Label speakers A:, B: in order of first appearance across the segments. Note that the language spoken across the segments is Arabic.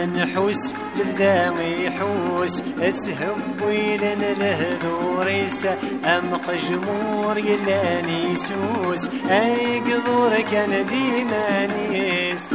A: منحوس لفدام يحوس تهبوي لنا لهذوريس أم قجمور يلاني يسوس أي قذور كان ديما نيس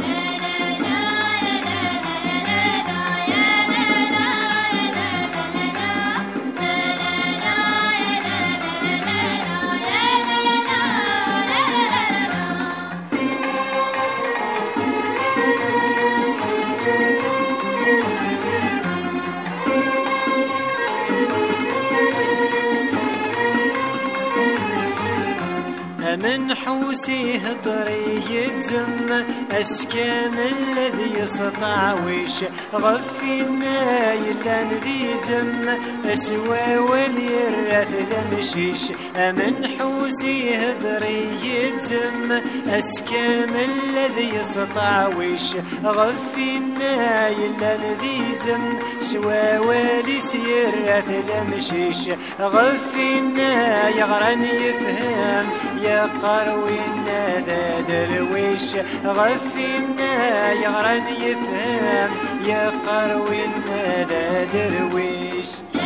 A: من حوسي هضري يتزم أسكام الذي يسطعوش غفينا يلا ذي زم أسوى واليرث ذا مشيش من حوسي هضري يتزم أسكام الذي يسطعوش غفينا يلا ذي زم سوى والي سيرث ذا مشيش غفينا يغرن يفهم يا قروينا ذا درويش غفينا يغرن يفهم يا قروينا ذا درويش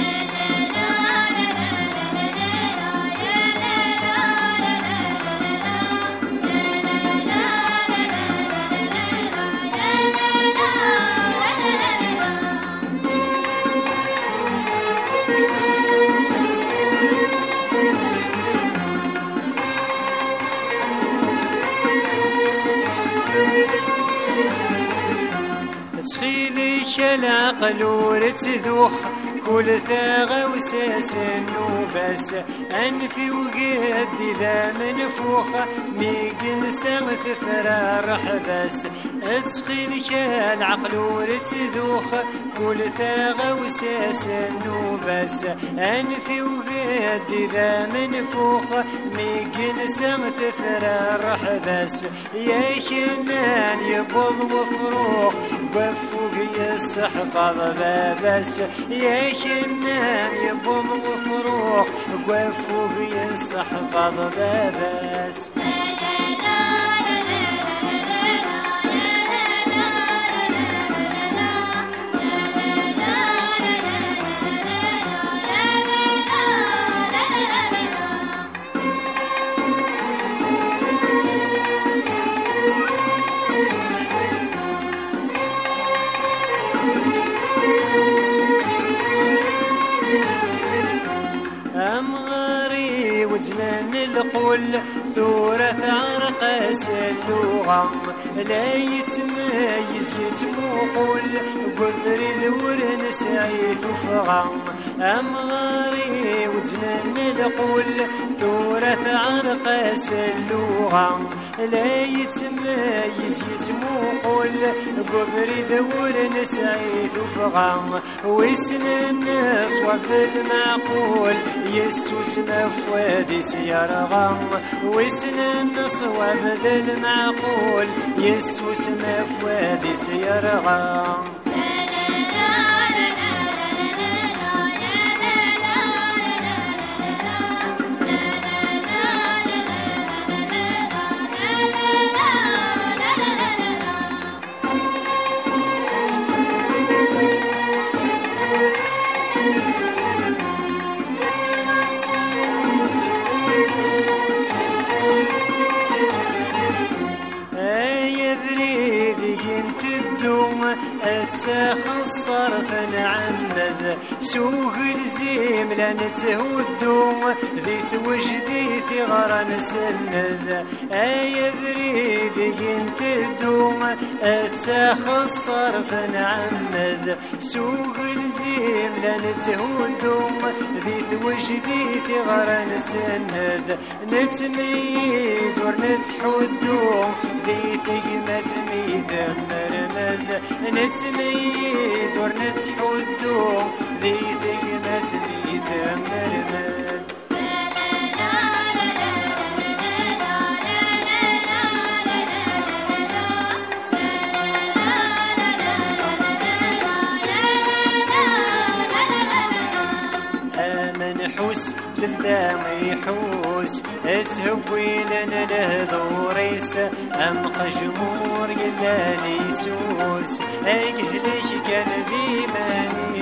A: تخيلك العقل ورتذوخ كل ثاغة وساس النوفاس أنفي وقدي ذا منفوخ ميقن سغت فرار حباس تخيلك العقل ورتذوخ كل ثاغة وساس النوفاس أنفي وقدي ذا منفوخ ميقن سغت فرار حباس يا كنان يبض وفروخ وفوق يسحفظ بابس يا كنان يبض وفروخ وفوق يسحفظ بابس وجنان القول ثورة عرقاس اللغة لا يتميز يتموقل قدر ذور نسعيت فغم أمغاري وجنان القول ثورة عرقاس اللغة لا يتميز يتموقل قدر ذور نسعيت فغم وسن الناس وفي المعقول يسوس مفوادي سيرغم وسن النصوى ذا المعقول يسوس مفوادي سيرغم أتخسرت نعمذ سوق الزيم لنتهدو ذيت وجدي ثغر نسند أي بريد ينتدو أتخسرت نعمذ سوق الزيم لنتهدو ذيت وجدي ثغر نسند نتميز ورنتحدو ذيت قمت ميثم مرمذ نتميز ورنتحدو ذي ثقمة ميثم مرمذ منحوس لفدام يحوس تهبي لنا لهذوريس أم قجمور كلاني سوس أجهلك كان ذي ماني